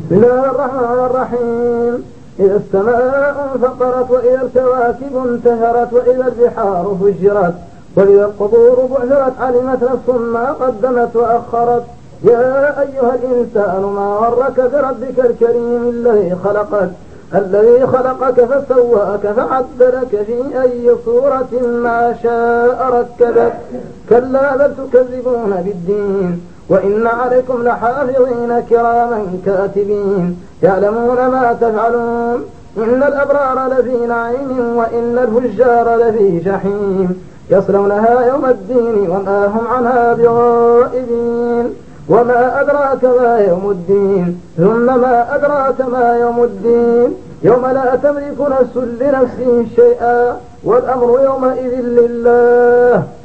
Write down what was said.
بسم الله الرحمن الرحيم. إذا السماء انفطرت وإذا الكواكب انتثرت وإذا البحار فجرت وإذا القبور بعثرت علمت نفس ما قدمت وأخرت. يا أيها الإنسان ما غرك بربك الكريم الذي خلقك فسواك فعدلك في أي صورة ما شاء ركبك. كلا بل تكذبون بالدين وإن عليكم لحافظين كراما كاتبين يعلمون ما تفعلون. إن الأبرار لفي نعيم وإن الفجار لفي جحيم يصلونها يوم الدين وما هم عنها بغائبين. وما أدراك ما يوم الدين ثم ما أدراك ما يوم الدين يوم لا تملك نفس لنفس شيئا والأمر يومئذ لله.